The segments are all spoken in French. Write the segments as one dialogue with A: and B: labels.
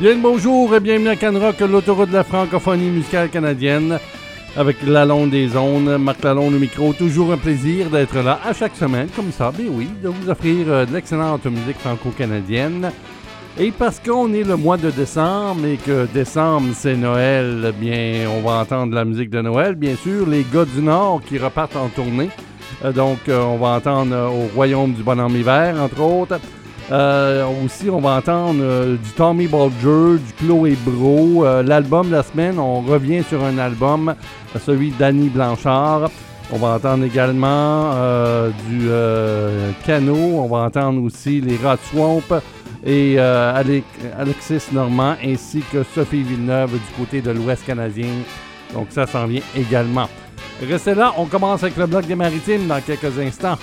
A: Bien le bonjour et bienvenue à Canrock, l'autoroute de la francophonie musicale canadienne, avec Lalonde des ondes, Marc Lalonde au micro. Toujours un plaisir d'être là à chaque semaine, comme ça, bien oui, de vous offrir de l'excellente musique franco-canadienne. Et parce qu'on est le mois de décembre et que décembre c'est Noël, bien on va entendre la musique de Noël, bien sûr, les gars du Nord qui repartent en tournée. Donc on va entendre au Royaume du Bonhomme Hiver, entre autres. Aussi, on va entendre du Tommy Bolger, du Chloé Bro. L'album de la semaine, on revient sur un album, celui d'Annie Blanchard. On va entendre également du Cano. On va entendre aussi les Rats de Swamp et Alexis Normand ainsi que Sophie Villeneuve du côté de l'Ouest canadien. Donc ça s'en vient également. Restez là, on commence avec le bloc des Maritimes dans quelques instants.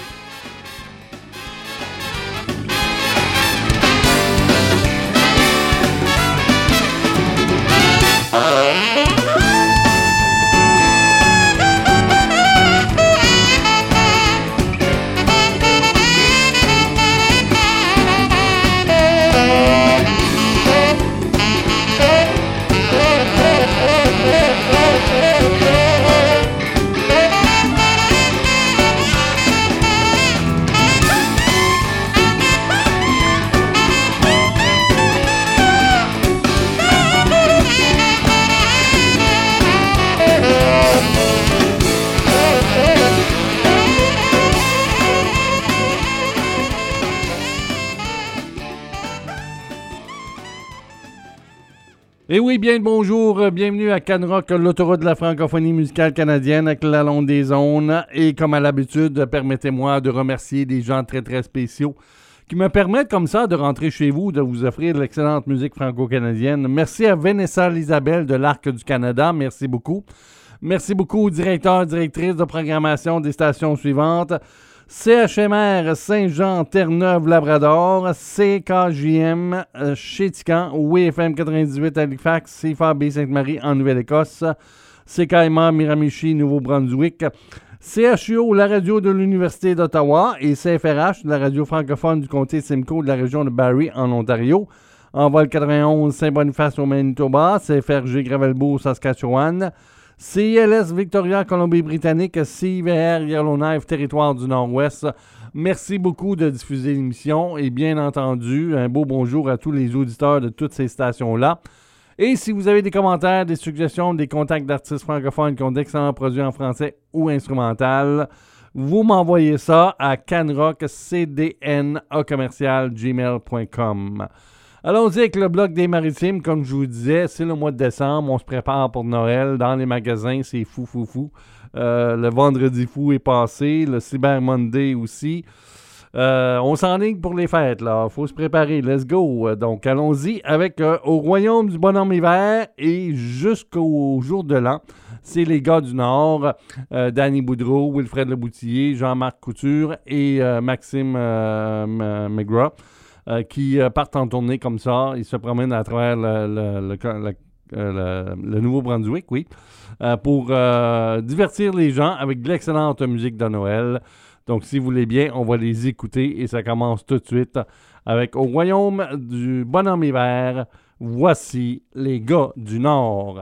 A: Et oui, bien le bonjour, bienvenue à Canrock, l'autoroute de la francophonie musicale canadienne avec Lalonde des ondes. Et comme à l'habitude, permettez-moi de remercier des gens très très spéciaux qui me permettent comme ça de rentrer chez vous, de vous offrir de l'excellente musique franco-canadienne. Merci à Vanessa Lisabelle de l'Arc du Canada, merci beaucoup. Merci beaucoup aux directeurs et directrices de programmation des stations suivantes. CHMR Saint-Jean-Terre-Neuve-Labrador, CKJM Chétican, WFM 98 Halifax, CFAB Sainte-Marie en Nouvelle-Écosse, CKMA Miramichi, Nouveau-Brunswick, CHUO, la radio de l'Université d'Ottawa et CFRH, la radio francophone du comté Simcoe de la région de Barrie en Ontario, Envol 91 Saint-Boniface au Manitoba, CFRG Gravelbourg, Saskatchewan, CILS Victoria, Colombie-Britannique, CIVR Yellowknife, Territoire du Nord-Ouest. Merci beaucoup de diffuser l'émission et bien entendu, un beau bonjour à tous les auditeurs de toutes ces stations-là. Et si vous avez des commentaires, des suggestions, des contacts d'artistes francophones qui ont d'excellents produits en français ou instrumental, vous m'envoyez ça à canrockcdn@gmail.com. Allons-y avec le bloc des Maritimes. Comme je vous disais, c'est le mois de décembre. On se prépare pour Noël. Dans les magasins, c'est fou. Le vendredi fou est passé. Le Cyber Monday aussi. On s'enligne pour les fêtes, là. Faut se préparer. Let's go. Donc, allons-y avec au Royaume du Bonhomme Hiver et jusqu'au jour de l'an. C'est les gars du Nord. Danny Boudreau, Wilfred Leboutillier, Jean-Marc Couture et Maxime McGraw. Qui partent en tournée comme ça. Ils se promènent à travers le Nouveau-Brunswick, oui, pour divertir les gens avec de l'excellente musique de Noël. Donc, si vous voulez bien, on va les écouter et ça commence tout de suite avec Au Royaume du Bonhomme Hiver. Voici les gars du Nord.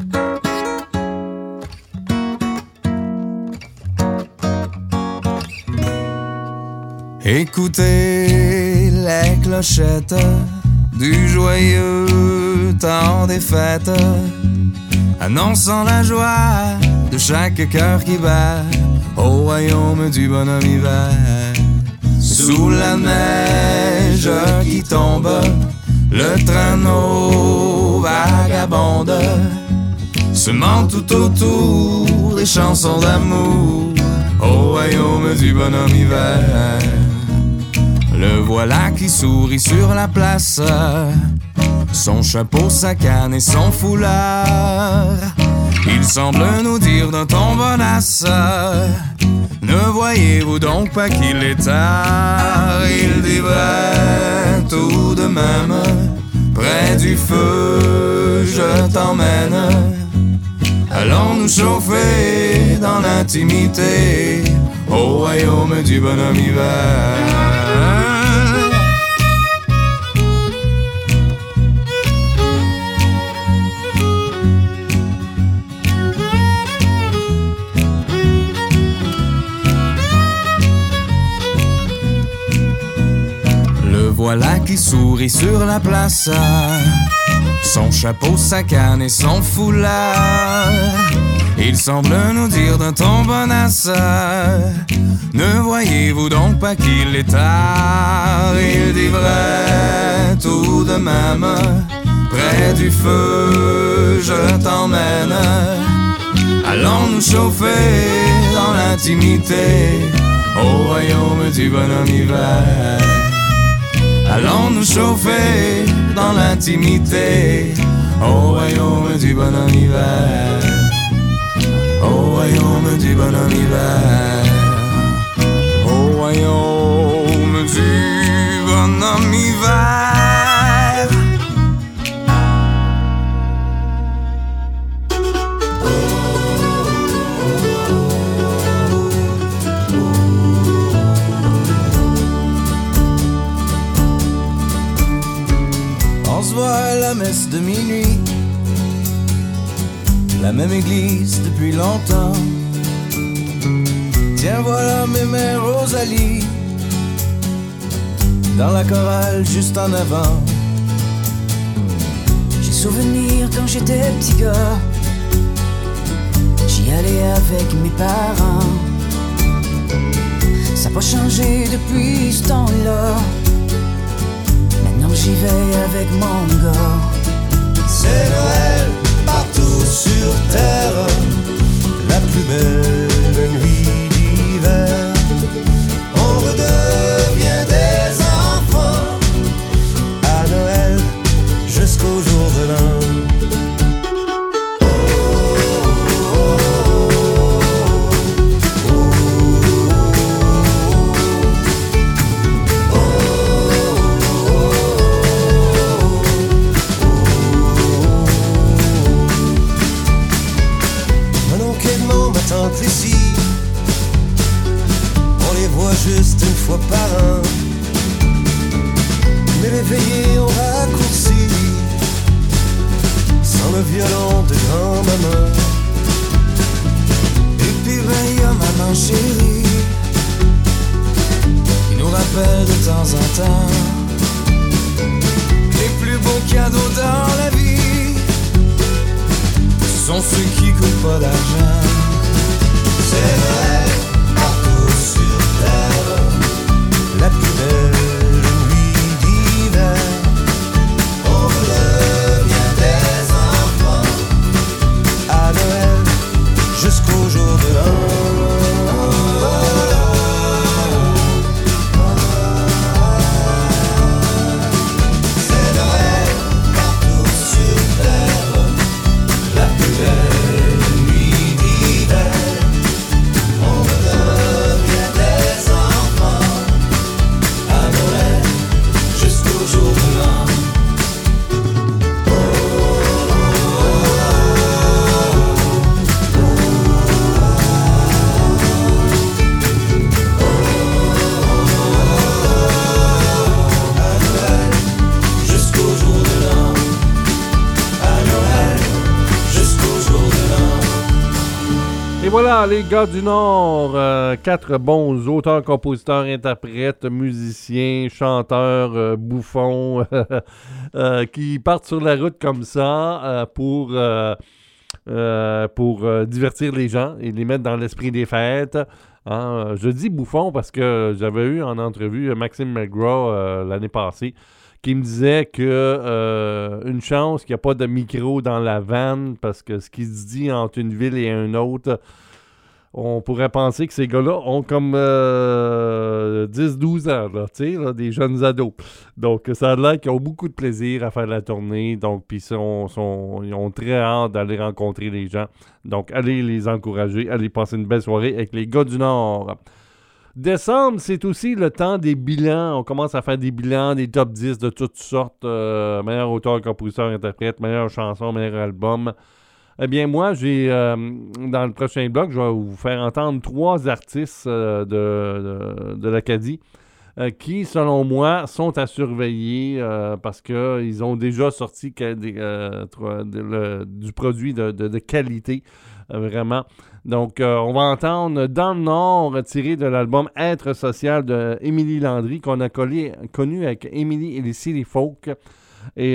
B: Écoutez les clochettes du joyeux temps des fêtes, annonçant la joie de chaque cœur qui bat au royaume du bonhomme hiver. Sous la neige qui tombe, le traîneau vagabonde, semant tout autour des chansons d'amour au royaume du bonhomme hiver. Le voilà qui sourit sur la place, son chapeau, sa canne et son foulard. Il semble nous dire d'un ton bonasse: ne voyez-vous donc pas qu'il est tard? Il dit vrai tout de même, près du feu je t'emmène. Allons nous chauffer dans l'intimité au royaume du bonhomme hiver. voilà qui sourit sur la place. Son chapeau, sa canne et son foulard. Il semble nous dire d'un ton bonasse: ne voyez-vous donc pas qu'il est tard? Il dit vrai tout de même, près du feu je t'emmène. Allons nous chauffer dans l'intimité au royaume du bonhomme hiver. Allons nous chauffer dans l'intimité au royaume du bonhomme hiver. Au royaume du bonhomme hiver. Au royaume du bonhomme hiver.
C: On se voit à la messe de minuit, la même église depuis longtemps. Tiens, voilà mes mères Rosalie, dans la chorale juste en avant.
D: J'ai souvenir quand j'étais petit gars, j'y allais avec mes parents. Ça n'a pas changé depuis ce temps-là, maintenant j'y vais avec mon gars.
C: C'est Noël partout sur terre, la plus belle nuit d'hiver. On redevient des enfants à Noël jusqu'au jour de l'an. Ici, on les voit juste une fois par an, mais les veillées ont raccourci sans le violon de grand-maman. Et puis ben y'a maman chérie qui nous rappelle de temps en temps les plus beaux cadeaux dans la vie, ce sont ceux qui coûtent pas d'argent. C'est Noël partout sur terre, la plus belle nuit d'hiver. On redevient des enfants à Noël jusqu'au jour de l'an. C'est Noël partout sur terre, la plus belle nuit d'hiver.
A: Et voilà, les gars du Nord, 4 bons auteurs, compositeurs, interprètes, musiciens, chanteurs, bouffons, qui partent sur la route comme ça pour divertir les gens et les mettre dans l'esprit des fêtes. Hein? Je dis bouffon parce que j'avais eu en entrevue Maxime McGraw l'année passée qui me disait que une chance qu'il n'y a pas de micro dans la vanne parce que ce qui se dit entre une ville et une autre, on pourrait penser que ces gars-là ont comme 10-12 ans, là, là, des jeunes ados. Donc, ça a l'air qu'ils ont beaucoup de plaisir à faire la tournée. Donc, puis ils ont très hâte d'aller rencontrer les gens. Donc, allez les encourager, allez passer une belle soirée avec les gars du Nord. Décembre, c'est aussi le temps des bilans. On commence à faire des bilans, des top 10 de toutes sortes. Meilleur auteur, compositeur, interprète, meilleure chanson, meilleur album. Eh bien, moi, j'ai dans le prochain bloc, je vais vous faire entendre 3 artistes de l'Acadie qui, selon moi, sont à surveiller parce qu'ils ont déjà sorti du produit de qualité. vraiment. Donc, on va entendre Dans le Nord, tiré de l'album Être social de Émilie Landry, qu'on a connu avec Émilie et les City Folk. Et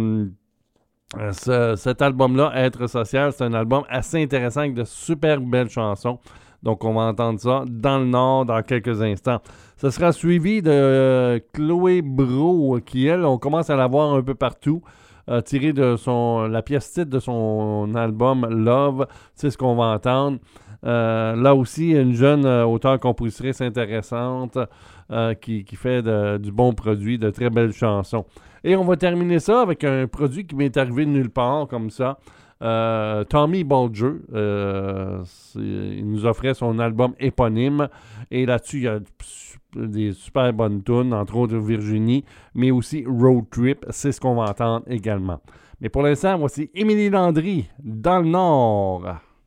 A: cet album-là, Être social, c'est un album assez intéressant avec de super belles chansons. Donc, on va entendre ça Dans le Nord dans quelques instants. Ce sera suivi de Chloé Brault, qui, elle, on commence à la voir un peu partout. Tiré de la pièce titre de son album Love, c'est ce qu'on va entendre. Là aussi, une jeune auteure-compositrice intéressante qui fait du bon produit, de très belles chansons. Et on va terminer ça avec un produit qui m'est arrivé de nulle part, comme ça. Tommy Bolger, il nous offrait son album éponyme. Et là-dessus, il y a des super bonnes tunes, entre autres Virginie, mais aussi Road Trip, c'est ce qu'on va entendre également. Mais pour l'instant, voici Émilie Landry, Dans le Nord.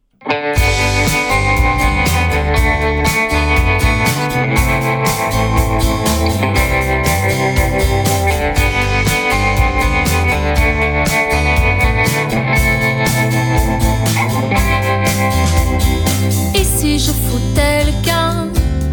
E: Et si je foutais le camp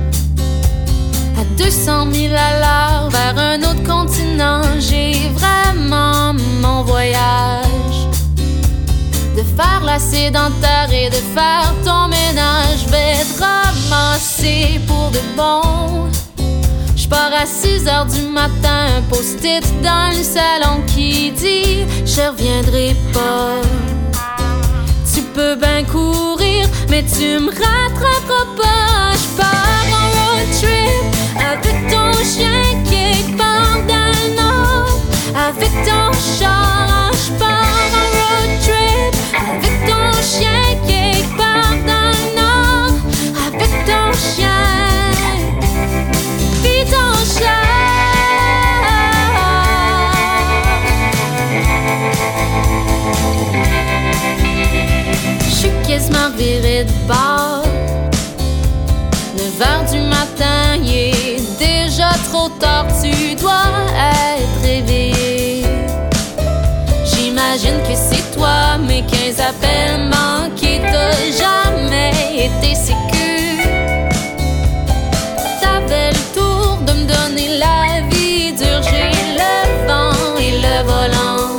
E: à 200 000 à l'heure vers un autre continent, j'ai vraiment mon voyage de faire la sédentaire et de faire ton ménage. Je vais te ramasser pour de bon. Je pars à 6h du matin, un post-it dans le salon qui dit je reviendrai pas. Tu peux bien courir, mais tu me rattraperas pas. Je pars en road trip avec ton chien qui part dans le nord. Avec ton char, je pars en road trip avec ton chien qui part dans le nord. Avec ton chien, puis ton chien. J'suis quasiment viré de bord. 9h du matin, il est déjà trop tard. Tu dois être réveillé. J'imagine que c'est toi, mes 15 appels manqués. T'as jamais été sécu. T'avais le tour de me donner la vie dure. J'ai le vent et le volant.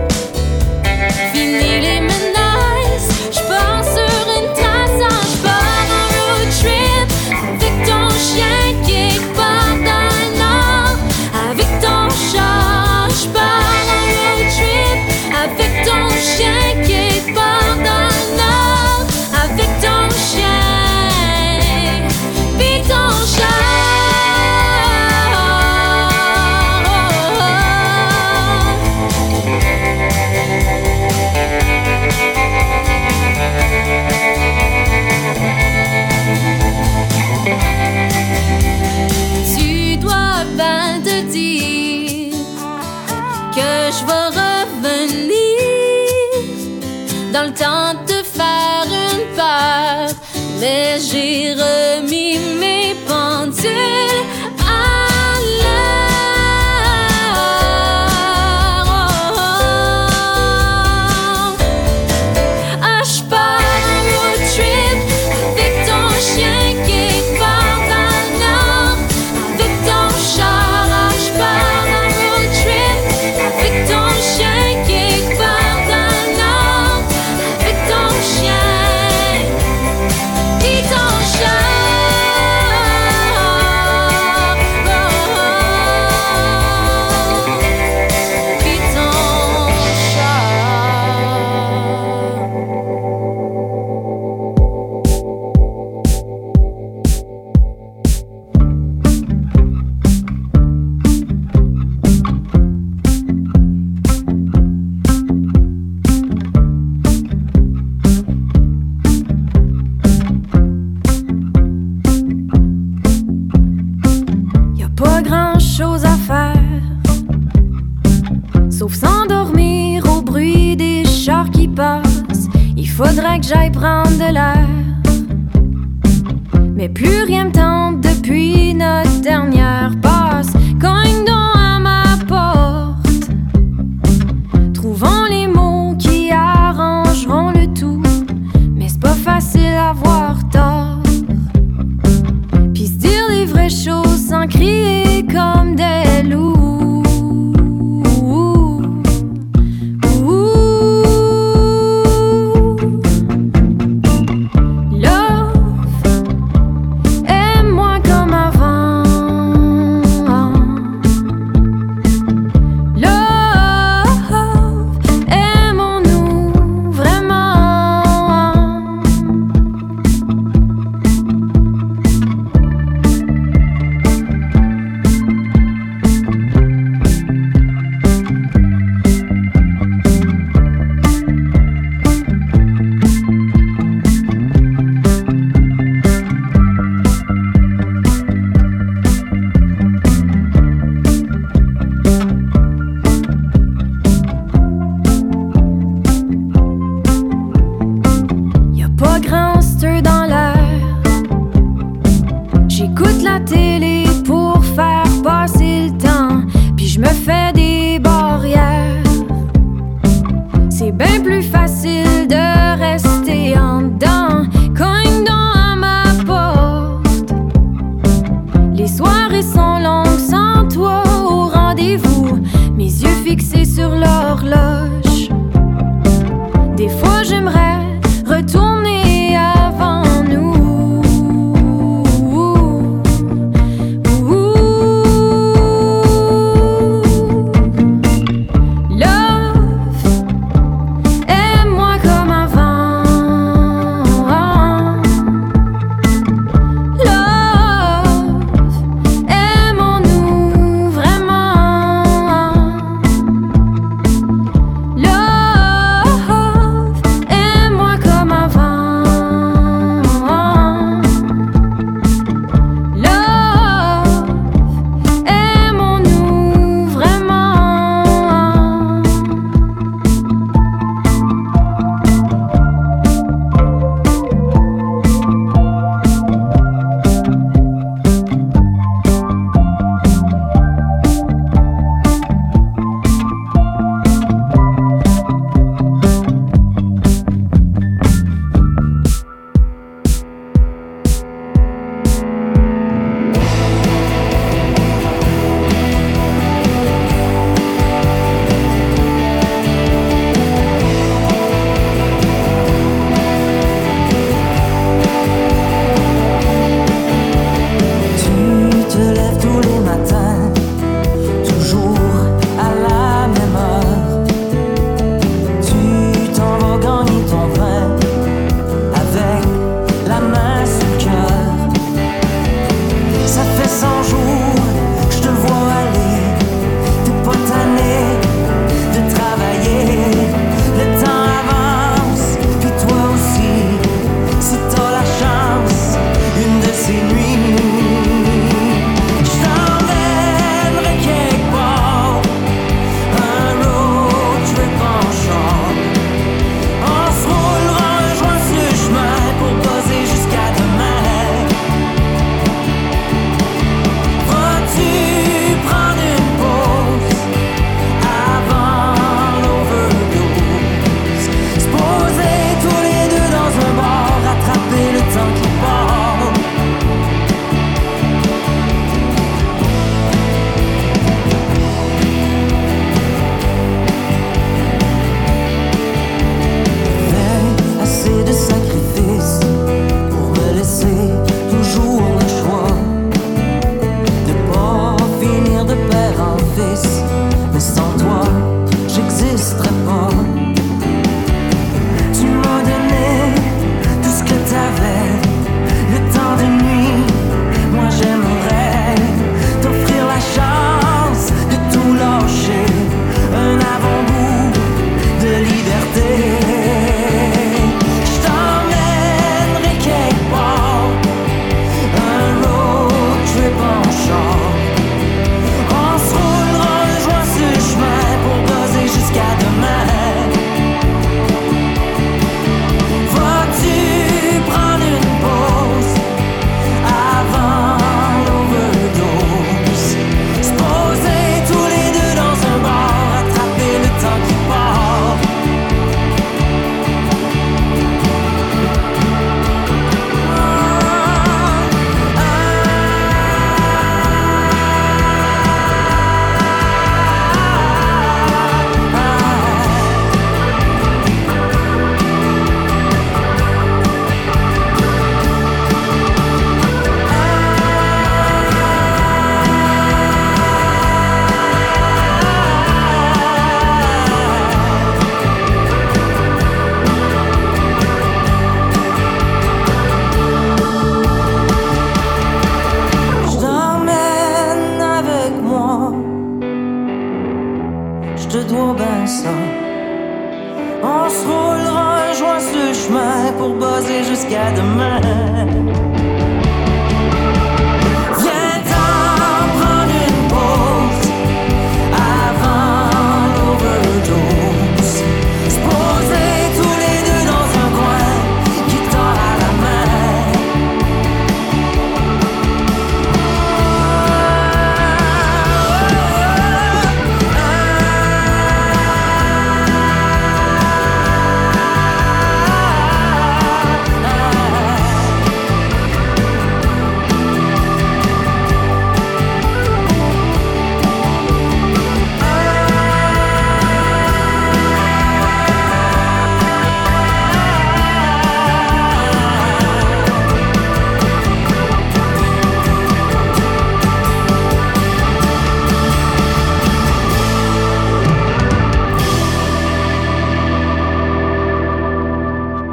E: Fini les menaces, j'pars sur une trace. J'pars en road trip avec ton chien qui part dans le nord. Avec ton chat, j'pars en road trip avec ton chien qui part dans le nord. Avec ton chien, puis ton chat. Tu dois bien te dire que je vais revenir dans le temps de faire une part, mais j'ai remis mes pendules à l'heure. Ah, je pars en road trip avec ton chien qui part dans le nord. Avec ton char, ah, je pars en road trip avec ton chien qui part dans le nord. Avec ton chien, puis ton chat. Puis ton chat.
D: Y a pas grand chose à faire, sauf s'endormir au bruit des chars qui passent. Il faudrait que j'aille prendre de l'air, mais plus rien me tente depuis notre dernière passe. Cogne donc à ma porte, trouvons les mots qui arrangeront le tout. Mais c'est pas
E: j'aimerais retourner avant nous. Love, aime-moi comme avant. Love, aimons-nous vraiment. Love, aime-moi comme avant. Love, aimons-nous vraiment.
D: Tu te lèves tous les matins, toujours à la même heure. Tu t'en vas gagner ton pain avec la main sur le cœur. Ça fait 100 jours que je te vois aller, t'es pas tanné de travailler. Le temps avance, puis toi aussi, si t'as la chance, une de ces nuits, je t'emmènerai quelque part, un road trip en char. On se roulera un joint sur le chemin pour buzzer jusqu'à demain. Vas-tu prendre une pause avant l'overdose? Se poser tous les deux dans un bar, rattraper le temps qui part. Fais assez de sacrifices pour me laisser toujours le choix de pas finir de père en fils. Mais sans toi, j'existerais pas. Tu m'as donné tout ce que t'avais, le temps de nuit. Moi j'aimerais t'offrir la chance de tout lâcher, un avant-goût de liberté. Je t'emmènerai quelque part, un road trip en char. On se roulera un joint sur le chemin pour buzzer jusqu'à demain. Vas-tu prendre une pause avant l'overdose? Se poser tous les deux dans un bar, rattraper le temps qui part. Je t'emmène avec moi, je te dois ben ça. On se roulera un joint sur le chemin pour buzzer jusqu'à demain. Viens-t'en prendre une pause avant l'overdose. Se poser tous les deux dans un coin, guitare à la main.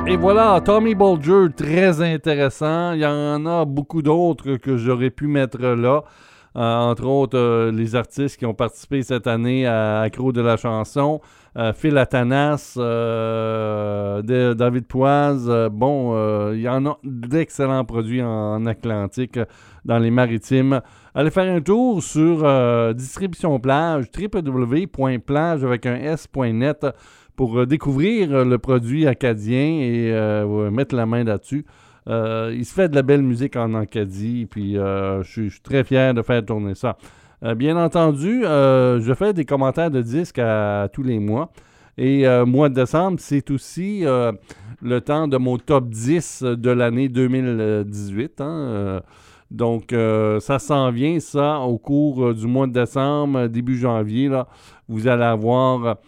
A: Et voilà, Tommy Bolger, très intéressant. Il y en a beaucoup d'autres que j'aurais pu mettre là. Entre autres, les artistes qui ont participé cette année à Accro de la chanson. Phil Atanas, David Poise. Il y en a d'excellents produits en Atlantique, dans les Maritimes. Allez faire un tour sur Distribution Plage, www.plage avec un s.net pour découvrir le produit acadien et mettre la main là-dessus. Il se fait de la belle musique en Acadie, puis je suis très fier de faire tourner ça. Bien entendu, je fais des commentaires de disques à tous les mois. Et mois de décembre, c'est aussi le temps de mon top 10 de l'année 2018. Donc, ça s'en vient, ça, au cours du mois de décembre, début janvier. Là, vous allez avoir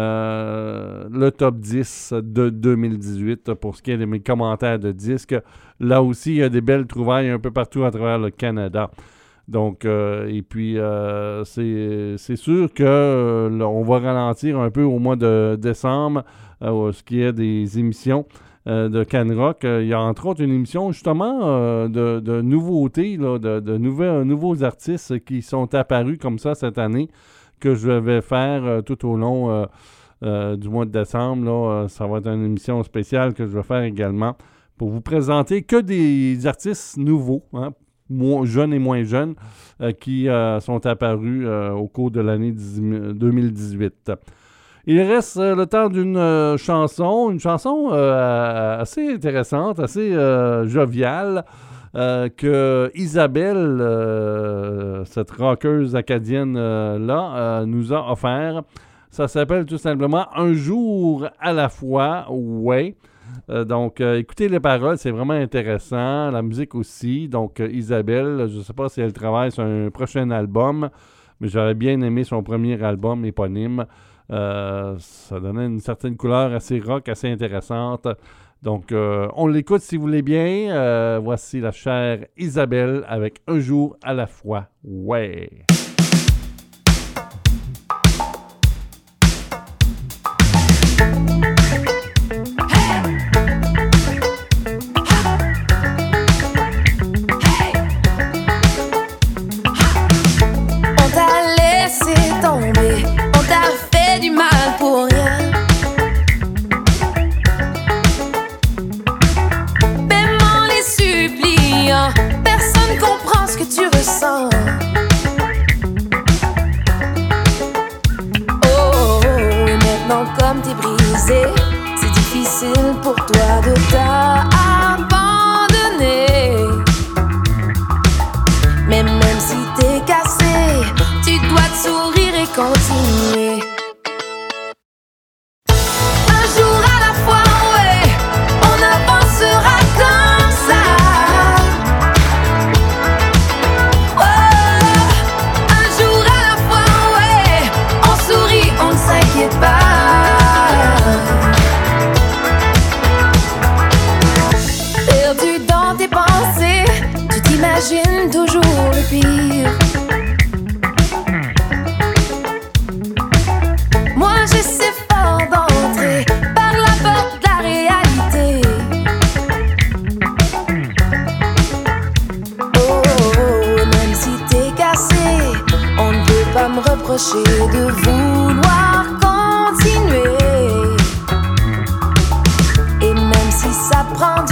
A: le top 10 de 2018 pour ce qui est de mes commentaires de disques. Là aussi, il y a des belles trouvailles un peu partout à travers le Canada. Donc, et puis, c'est sûr que on va ralentir un peu au mois de décembre, ce qui est des émissions de Canrock. Il y a entre autres une émission justement de nouveautés, là, de nouveaux artistes qui sont apparus comme ça cette année, que je vais faire tout au long du mois de décembre. Là, ça va être une émission spéciale que je vais faire également pour vous présenter que des artistes nouveaux, jeunes et moins jeunes, qui sont apparus au cours de l'année 2018. Il reste le temps d'une chanson, assez intéressante, assez joviale, que Isabelle, cette rockeuse acadienne-là, nous a offert. Ça s'appelle tout simplement « Un jour à la fois ». Ouais. Donc, écoutez les paroles, c'est vraiment intéressant. La musique aussi. Donc, Isabelle, je ne sais pas si elle travaille sur un prochain album, mais j'aurais bien aimé son premier album éponyme. Ça donnait une certaine couleur assez rock, assez intéressante. Donc, on l'écoute si vous voulez bien. Voici la chère Isabelle avec « Un jour à la fois ». Ouais!
F: Comme t'es brisé, c'est difficile pour toi de t'abandonner. Mais même si t'es cassé, tu dois te sourire et continuer. Un jour à la fois, ouais, on avancera comme ça. Oh, un jour à la fois, ouais, on sourit, on ne s'inquiète pas. J'imagine toujours le pire. Moi j'essaie fort d'entrer par la porte de la réalité. Oh, même si t'es cassé, on ne peut pas me reprocher de vouloir continuer. Et même si ça prend